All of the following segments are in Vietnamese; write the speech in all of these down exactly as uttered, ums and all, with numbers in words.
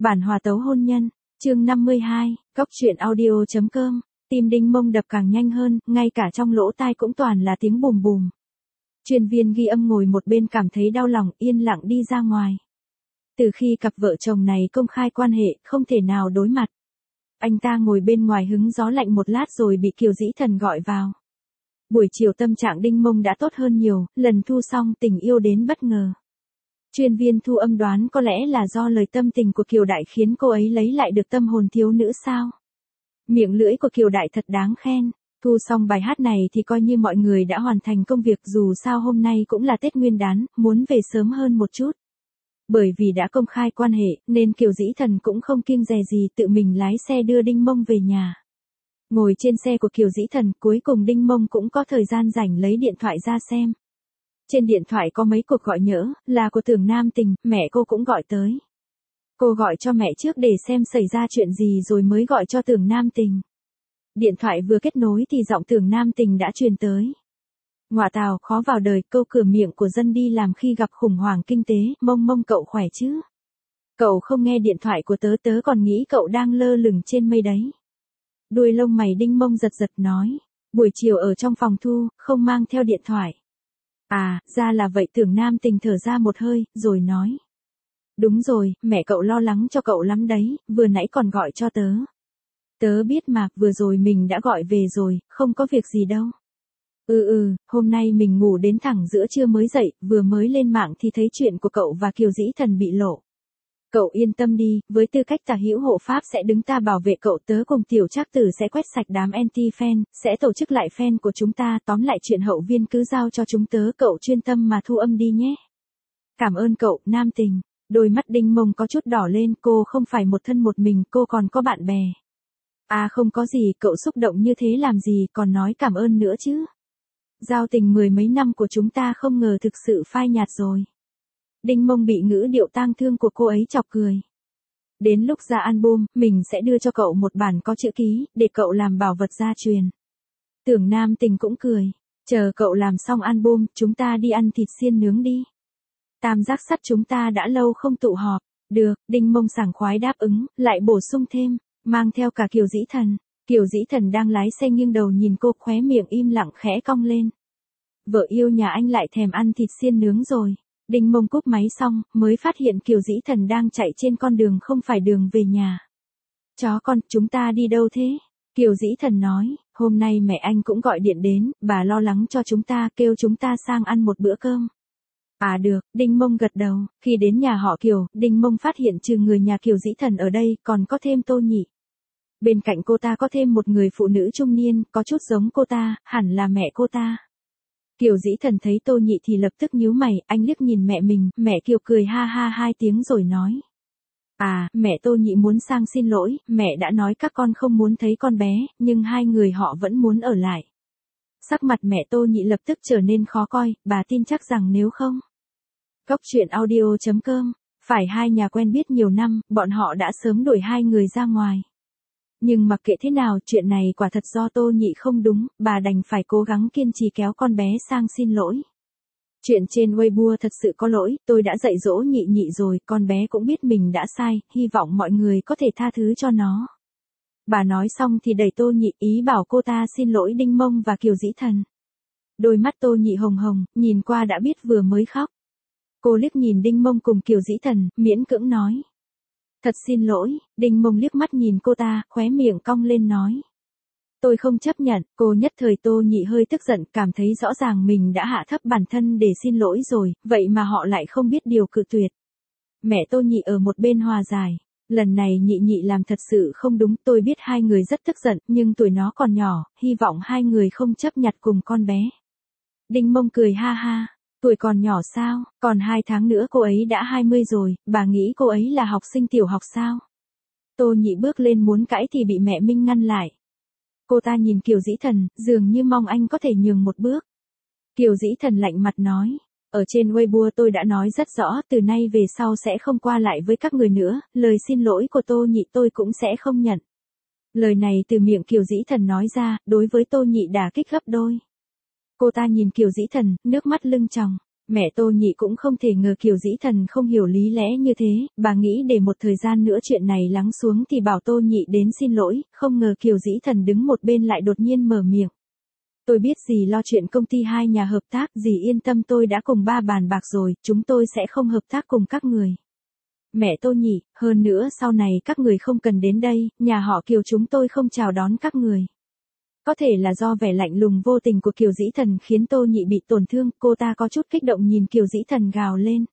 Bản hòa tấu hôn nhân, chương năm mươi hai, Cóc truyện audio chấm com. Tim Đinh Mông đập càng nhanh hơn, ngay cả trong lỗ tai cũng toàn là tiếng bùm bùm. Chuyên viên ghi âm ngồi một bên cảm thấy đau lòng, yên lặng đi ra ngoài. Từ khi cặp vợ chồng này công khai quan hệ, không thể nào đối mặt. Anh ta ngồi bên ngoài hứng gió lạnh một lát rồi bị Kiều Dĩ Thần gọi vào. Buổi chiều tâm trạng Đinh Mông đã tốt hơn nhiều, lần thu xong tình yêu đến bất ngờ. Chuyên viên thu âm đoán có lẽ là do lời tâm tình của Kiều Đại khiến cô ấy lấy lại được tâm hồn thiếu nữ sao. Miệng lưỡi của Kiều Đại thật đáng khen. Thu xong bài hát này thì coi như mọi người đã hoàn thành công việc, dù sao hôm nay cũng là Tết Nguyên đán, muốn về sớm hơn một chút. Bởi vì đã công khai quan hệ, nên Kiều Dĩ Thần cũng không kiêng dè gì tự mình lái xe đưa Đinh Mông về nhà. Ngồi trên xe của Kiều Dĩ Thần, cuối cùng Đinh Mông cũng có thời gian rảnh lấy điện thoại ra xem. Trên điện thoại có mấy cuộc gọi nhỡ, là của Tưởng Nam Tình, mẹ cô cũng gọi tới. Cô gọi cho mẹ trước để xem xảy ra chuyện gì rồi mới gọi cho Tưởng Nam Tình. Điện thoại vừa kết nối thì giọng Tưởng Nam Tình đã truyền tới. Ngoạ tào, khó vào đời, câu cửa miệng của dân đi làm khi gặp khủng hoảng kinh tế, Mông Mông cậu khỏe chứ? Cậu không nghe điện thoại của tớ, tớ còn nghĩ cậu đang lơ lửng trên mây đấy. Đuôi lông mày Đinh Mông giật giật nói. Buổi chiều ở trong phòng thu, không mang theo điện thoại. À, ra là vậy. Tưởng Nam Tình thở ra một hơi, rồi nói. Đúng rồi, mẹ cậu lo lắng cho cậu lắm đấy, vừa nãy còn gọi cho tớ. Tớ biết mà, vừa rồi mình đã gọi về rồi, không có việc gì đâu. Ừ ừ, hôm nay mình ngủ đến thẳng giữa trưa mới dậy, vừa mới lên mạng thì thấy chuyện của cậu và Kiều Dĩ Thần bị lộ. Cậu yên tâm đi, với tư cách tả hữu hộ pháp sẽ đứng ta bảo vệ cậu, tớ cùng Tiểu Trác Tử sẽ quét sạch đám anti-fan, sẽ tổ chức lại fan của chúng ta, tóm lại chuyện hậu viên cứ giao cho chúng tớ, cậu chuyên tâm mà thu âm đi nhé. Cảm ơn cậu, Nam Tình. Đôi mắt Đinh Mông có chút đỏ lên, cô không phải một thân một mình, cô còn có bạn bè. À không có gì, cậu xúc động như thế làm gì, còn nói cảm ơn nữa chứ. Giao tình mười mấy năm của chúng ta không ngờ thực sự phai nhạt rồi. Đinh Mông bị ngữ điệu tang thương của cô ấy chọc cười. Đến lúc ra album, mình sẽ đưa cho cậu một bản có chữ ký, để cậu làm bảo vật gia truyền. Tưởng Nam Tình cũng cười. Chờ cậu làm xong album, chúng ta đi ăn thịt xiên nướng đi. Tam giác sắt chúng ta đã lâu không tụ họp. Được, Đinh Mông sảng khoái đáp ứng, lại bổ sung thêm, mang theo cả Kiều Dĩ Thần. Kiều Dĩ Thần đang lái xe nghiêng đầu nhìn cô, khóe miệng im lặng khẽ cong lên. Vợ yêu nhà anh lại thèm ăn thịt xiên nướng rồi. Đinh Mông cúp máy xong, mới phát hiện Kiều Dĩ Thần đang chạy trên con đường không phải đường về nhà. Chó con, chúng ta đi đâu thế? Kiều Dĩ Thần nói, hôm nay mẹ anh cũng gọi điện đến, bà lo lắng cho chúng ta, kêu chúng ta sang ăn một bữa cơm. À được, Đinh Mông gật đầu. Khi đến nhà họ Kiều, Đinh Mông phát hiện trừ người nhà Kiều Dĩ Thần ở đây, còn có thêm Tô Nhị. Bên cạnh cô ta có thêm một người phụ nữ trung niên, có chút giống cô ta, hẳn là mẹ cô ta. Kiều Dĩ Thần thấy Tô Nhị thì lập tức nhíu mày, anh liếc nhìn mẹ mình, mẹ Kiều cười ha ha hai tiếng rồi nói. À, mẹ Tô Nhị muốn sang xin lỗi, mẹ đã nói các con không muốn thấy con bé, nhưng hai người họ vẫn muốn ở lại. Sắc mặt mẹ Tô Nhị lập tức trở nên khó coi, bà tin chắc rằng nếu không. Cóc truyện audio chấm com, phải hai nhà quen biết nhiều năm, bọn họ đã sớm đuổi hai người ra ngoài. Nhưng mặc kệ thế nào, chuyện này quả thật do Tô Nhị không đúng, bà đành phải cố gắng kiên trì kéo con bé sang xin lỗi. Chuyện trên Weibo thật sự có lỗi, tôi đã dạy dỗ Nhị Nhị rồi, con bé cũng biết mình đã sai, hy vọng mọi người có thể tha thứ cho nó. Bà nói xong thì đẩy Tô Nhị, ý bảo cô ta xin lỗi Đinh Mông và Kiều Dĩ Thần. Đôi mắt Tô Nhị hồng hồng, nhìn qua đã biết vừa mới khóc. Cô liếc nhìn Đinh Mông cùng Kiều Dĩ Thần, miễn cưỡng nói. Thật xin lỗi. Đinh Mông liếc mắt nhìn cô ta, khóe miệng cong lên nói. Tôi không chấp nhận. Cô nhất thời Tô Nhị hơi tức giận, cảm thấy rõ ràng mình đã hạ thấp bản thân để xin lỗi rồi, vậy mà họ lại không biết điều cự tuyệt. Mẹ Tô Nhị ở một bên hòa giải. Lần này Nhị Nhị làm thật sự không đúng, tôi biết hai người rất tức giận, nhưng tuổi nó còn nhỏ, hy vọng hai người không chấp nhặt cùng con bé. Đinh Mông cười ha ha. Tuổi còn nhỏ sao, còn hai tháng nữa cô ấy đã hai mươi rồi, bà nghĩ cô ấy là học sinh tiểu học sao? Tô Nhị bước lên muốn cãi thì bị mẹ Minh ngăn lại. Cô ta nhìn Kiều Dĩ Thần, dường như mong anh có thể nhường một bước. Kiều Dĩ Thần lạnh mặt nói, ở trên Weibo tôi đã nói rất rõ, từ nay về sau sẽ không qua lại với các người nữa, lời xin lỗi của Tô Nhị tôi cũng sẽ không nhận. Lời này từ miệng Kiều Dĩ Thần nói ra, đối với Tô Nhị đả kích gấp đôi. Cô ta nhìn Kiều Dĩ Thần, nước mắt lưng tròng. Mẹ Tô Nhị cũng không thể ngờ Kiều Dĩ Thần không hiểu lý lẽ như thế, bà nghĩ để một thời gian nữa chuyện này lắng xuống thì bảo Tô Nhị đến xin lỗi, không ngờ Kiều Dĩ Thần đứng một bên lại đột nhiên mở miệng. Tôi biết dì lo chuyện công ty hai nhà hợp tác, dì yên tâm, tôi đã cùng ba bàn bạc rồi, chúng tôi sẽ không hợp tác cùng các người. Mẹ Tô Nhị, hơn nữa sau này các người không cần đến đây, nhà họ Kiều chúng tôi không chào đón các người. Có thể là do vẻ lạnh lùng vô tình của Kiều Dĩ Thần khiến Tô Nhị bị tổn thương, cô ta có chút kích động nhìn Kiều Dĩ Thần gào lên.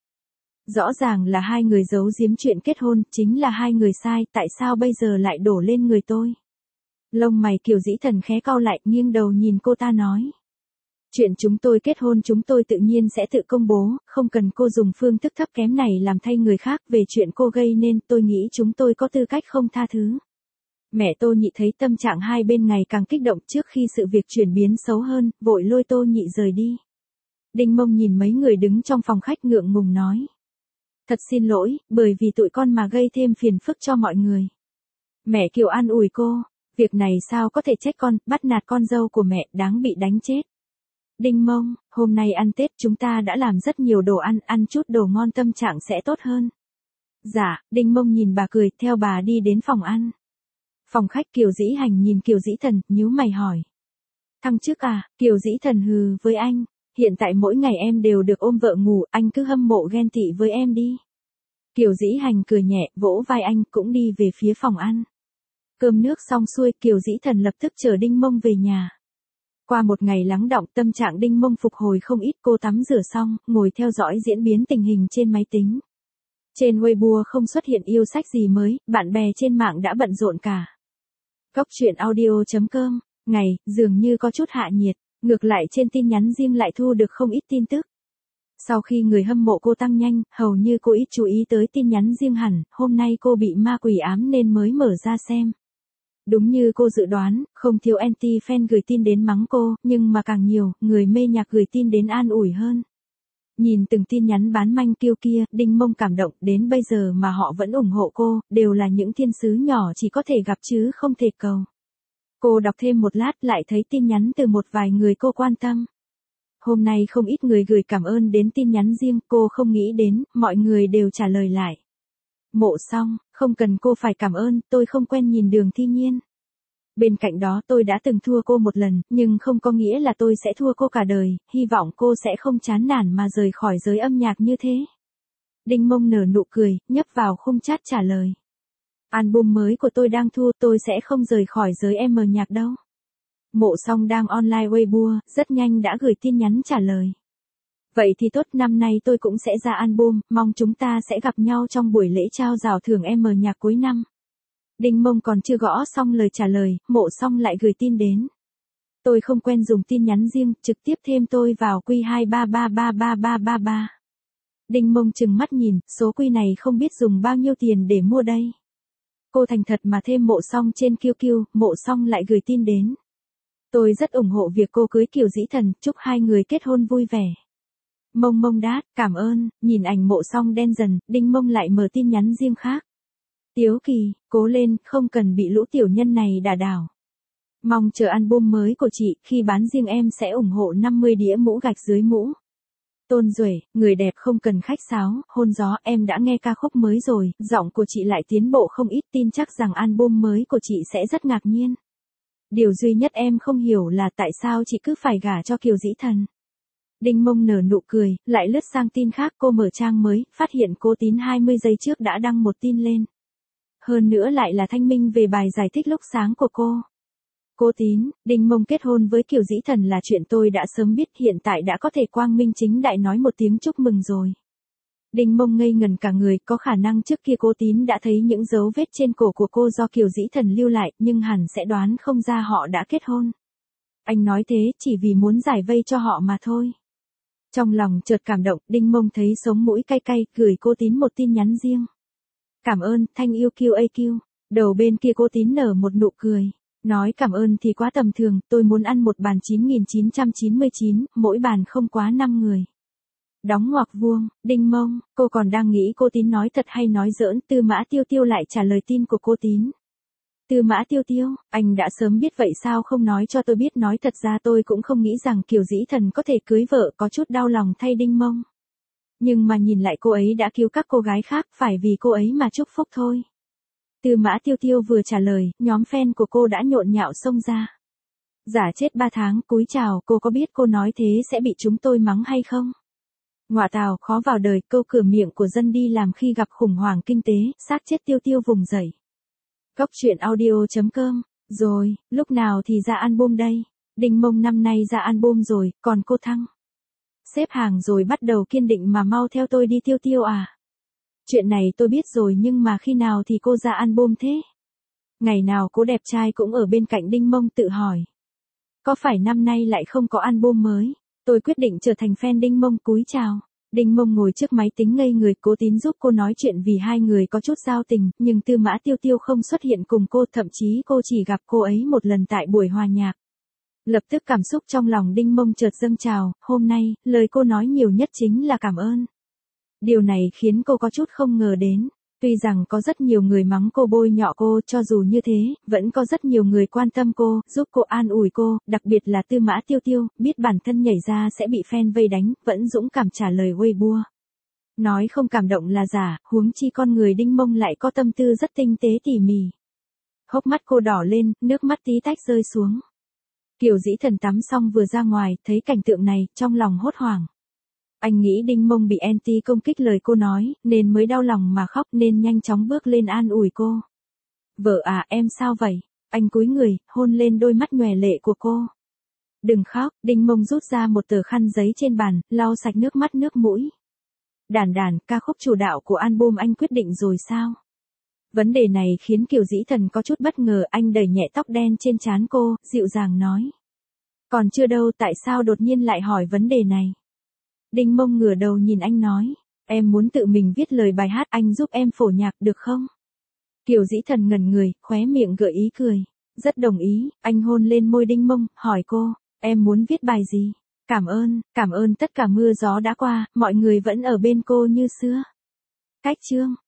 Rõ ràng là hai người giấu giếm chuyện kết hôn, chính là hai người sai, tại sao bây giờ lại đổ lên người tôi? Lông mày Kiều Dĩ Thần khẽ cau lại, nghiêng đầu nhìn cô ta nói. Chuyện chúng tôi kết hôn chúng tôi tự nhiên sẽ tự công bố, không cần cô dùng phương thức thấp kém này làm thay người khác, về chuyện cô gây nên tôi nghĩ chúng tôi có tư cách không tha thứ. Mẹ Tô Nhị thấy tâm trạng hai bên ngày càng kích động trước khi sự việc chuyển biến xấu hơn, vội lôi Tô Nhị rời đi. Đinh Mông nhìn mấy người đứng trong phòng khách ngượng ngùng nói. Thật xin lỗi, bởi vì tụi con mà gây thêm phiền phức cho mọi người. Mẹ Kiều an ủi cô, việc này sao có thể trách con, bắt nạt con dâu của mẹ, đáng bị đánh chết. Đinh Mông, hôm nay ăn Tết chúng ta đã làm rất nhiều đồ ăn, ăn chút đồ ngon tâm trạng sẽ tốt hơn. Dạ, Đinh Mông nhìn bà cười, theo bà đi đến phòng ăn. Phòng khách Kiều Dĩ Hành nhìn Kiều Dĩ Thần, nhíu mày hỏi. Thăng chức à, Kiều Dĩ Thần hừ với anh, hiện tại mỗi ngày em đều được ôm vợ ngủ, anh cứ hâm mộ ghen tị với em đi. Kiều Dĩ Hành cười nhẹ, vỗ vai anh, cũng đi về phía phòng ăn. Cơm nước xong xuôi, Kiều Dĩ Thần lập tức chở Đinh Mông về nhà. Qua một ngày lắng đọng, tâm trạng Đinh Mông phục hồi không ít, cô tắm rửa xong, ngồi theo dõi diễn biến tình hình trên máy tính. Trên Weibo không xuất hiện yêu sách gì mới, bạn bè trên mạng đã bận rộn cả. Cốc truyện audio chấm com, ngày, dường như có chút hạ nhiệt, ngược lại trên tin nhắn riêng lại thu được không ít tin tức. Sau khi người hâm mộ cô tăng nhanh, hầu như cô ít chú ý tới tin nhắn riêng hẳn, hôm nay cô bị ma quỷ ám nên mới mở ra xem. Đúng như cô dự đoán, không thiếu anti-fan gửi tin đến mắng cô, nhưng mà càng nhiều, người mê nhạc gửi tin đến an ủi hơn. Nhìn từng tin nhắn bán manh kêu kia, Đinh Mông cảm động, đến bây giờ mà họ vẫn ủng hộ cô, đều là những thiên sứ nhỏ chỉ có thể gặp chứ không thể cầu. Cô đọc thêm một lát lại thấy tin nhắn từ một vài người cô quan tâm. Hôm nay không ít người gửi cảm ơn đến tin nhắn riêng, cô không nghĩ đến, mọi người đều trả lời lại. Mộ Song, không cần cô phải cảm ơn, tôi không quen nhìn Đường Thi Nhiên. Bên cạnh đó tôi đã từng thua cô một lần, nhưng không có nghĩa là tôi sẽ thua cô cả đời, hy vọng cô sẽ không chán nản mà rời khỏi giới âm nhạc như thế. Đinh Mông nở nụ cười, nhấp vào khung chat trả lời. Album mới của tôi đang thua, tôi sẽ không rời khỏi giới em nhạc đâu. Mộ Song đang online Weibo, rất nhanh đã gửi tin nhắn trả lời. Vậy thì tốt, năm nay tôi cũng sẽ ra album, mong chúng ta sẽ gặp nhau trong buổi lễ trao giải thưởng em nhạc cuối năm. Đinh Mông còn chưa gõ xong lời trả lời, Mộ Song lại gửi tin đến. Tôi không quen dùng tin nhắn riêng, trực tiếp thêm tôi vào quy hai ba ba ba ba ba ba ba. Đinh Mông chừng mắt nhìn, số quy này không biết dùng bao nhiêu tiền để mua đây. Cô thành thật mà thêm Mộ Song trên quy quy, Mộ Song lại gửi tin đến. Tôi rất ủng hộ việc cô cưới Kiều Dĩ Thần, chúc hai người kết hôn vui vẻ. Mông Mông đát, cảm ơn, nhìn ảnh Mộ Song đen dần, Đinh Mông lại mở tin nhắn riêng khác. Tiếu Kỳ, cố lên, không cần bị lũ tiểu nhân này đả đảo. Mong chờ album mới của chị, khi bán riêng em sẽ ủng hộ năm mươi đĩa mũ gạch dưới mũ. Tôn Duệ, người đẹp không cần khách sáo, hôn gió, em đã nghe ca khúc mới rồi, giọng của chị lại tiến bộ không ít, tin chắc rằng album mới của chị sẽ rất ngạc nhiên. Điều duy nhất em không hiểu là tại sao chị cứ phải gả cho Kiều Dĩ Thần. Đinh Mông nở nụ cười, lại lướt sang tin khác, cô mở trang mới, phát hiện cô Tín hai mươi giây trước đã đăng một tin lên. Hơn nữa lại là thanh minh về bài giải thích lúc sáng của cô. Cô Tín, Đinh Mông kết hôn với Kiều Dĩ Thần là chuyện tôi đã sớm biết, hiện tại đã có thể quang minh chính đại nói một tiếng chúc mừng rồi. Đinh Mông ngây ngần cả người, có khả năng trước kia cô Tín đã thấy những dấu vết trên cổ của cô do Kiều Dĩ Thần lưu lại, nhưng hẳn sẽ đoán không ra họ đã kết hôn. Anh nói thế chỉ vì muốn giải vây cho họ mà thôi. Trong lòng chợt cảm động, Đinh Mông thấy sống mũi cay cay, gửi cô Tín một tin nhắn riêng. Cảm ơn, thanh yêu quy a quy. Đầu bên kia cô Tín nở một nụ cười. Nói cảm ơn thì quá tầm thường, tôi muốn ăn một bàn chín nghìn chín trăm chín mươi chín, mỗi bàn không quá năm người. Đóng ngoặc vuông, Đinh Mông, cô còn đang nghĩ cô Tín nói thật hay nói giỡn, Tư Mã Tiêu Tiêu lại trả lời tin của cô Tín. Tư Mã Tiêu Tiêu, anh đã sớm biết vậy sao không nói cho tôi biết, nói thật ra tôi cũng không nghĩ rằng Kiều Dĩ Thần có thể cưới vợ, có chút đau lòng thay Đinh Mông. Nhưng mà nhìn lại cô ấy đã cứu các cô gái khác, phải vì cô ấy mà chúc phúc thôi. Tư Mã Tiêu Tiêu vừa trả lời, nhóm fan của cô đã nhộn nhạo xông ra. Giả chết ba tháng, cúi chào, cô có biết cô nói thế sẽ bị chúng tôi mắng hay không? Ngọa tào, khó vào đời, câu cửa miệng của dân đi làm khi gặp khủng hoảng kinh tế, sát chết Tiêu Tiêu vùng dậy. Cốc truyện audio chấm com, rồi, lúc nào thì ra album đây? Đinh Mông năm nay ra album rồi, còn cô Thăng? Xếp hàng rồi bắt đầu kiên định mà mau theo tôi đi Tiêu Tiêu à? Chuyện này tôi biết rồi nhưng mà khi nào thì cô ra album thế? Ngày nào cô đẹp trai cũng ở bên cạnh Đinh Mông tự hỏi. Có phải năm nay lại không có album mới? Tôi quyết định trở thành fan Đinh Mông, cúi chào. Đinh Mông ngồi trước máy tính ngây người, Cố Tín giúp cô nói chuyện vì hai người có chút giao tình, nhưng Tư Mã Tiêu Tiêu không xuất hiện cùng cô, thậm chí cô chỉ gặp cô ấy một lần tại buổi hòa nhạc. Lập tức cảm xúc trong lòng Đinh Mông chợt dâng trào, hôm nay, lời cô nói nhiều nhất chính là cảm ơn. Điều này khiến cô có chút không ngờ đến. Tuy rằng có rất nhiều người mắng cô, bôi nhọ cô, cho dù như thế, vẫn có rất nhiều người quan tâm cô, giúp cô, an ủi cô, đặc biệt là Tư Mã Tiêu Tiêu, biết bản thân nhảy ra sẽ bị fan vây đánh, vẫn dũng cảm trả lời Weibo. Nói không cảm động là giả, huống chi con người Đinh Mông lại có tâm tư rất tinh tế tỉ mỉ. Hốc mắt cô đỏ lên, nước mắt tí tách rơi xuống. Kiều Dĩ Thần tắm xong vừa ra ngoài, thấy cảnh tượng này, trong lòng hốt hoảng. Anh nghĩ Đinh Mông bị anti công kích lời cô nói, nên mới đau lòng mà khóc, nên nhanh chóng bước lên an ủi cô. Vợ à, em sao vậy? Anh cúi người, hôn lên đôi mắt nhòe lệ của cô. Đừng khóc, Đinh Mông rút ra một tờ khăn giấy trên bàn, lau sạch nước mắt nước mũi. Đàn đàn, ca khúc chủ đạo của album anh quyết định rồi sao? Vấn đề này khiến Kiều Dĩ Thần có chút bất ngờ, anh đẩy nhẹ tóc đen trên trán cô, dịu dàng nói. Còn chưa đâu, tại sao đột nhiên lại hỏi vấn đề này? Đinh Mông ngửa đầu nhìn anh nói, em muốn tự mình viết lời bài hát, anh giúp em phổ nhạc được không? Kiều Dĩ Thần ngẩn người, khóe miệng gợi ý cười. Rất đồng ý, anh hôn lên môi Đinh Mông, hỏi cô, em muốn viết bài gì? Cảm ơn, cảm ơn tất cả mưa gió đã qua, mọi người vẫn ở bên cô như xưa. Cách chương.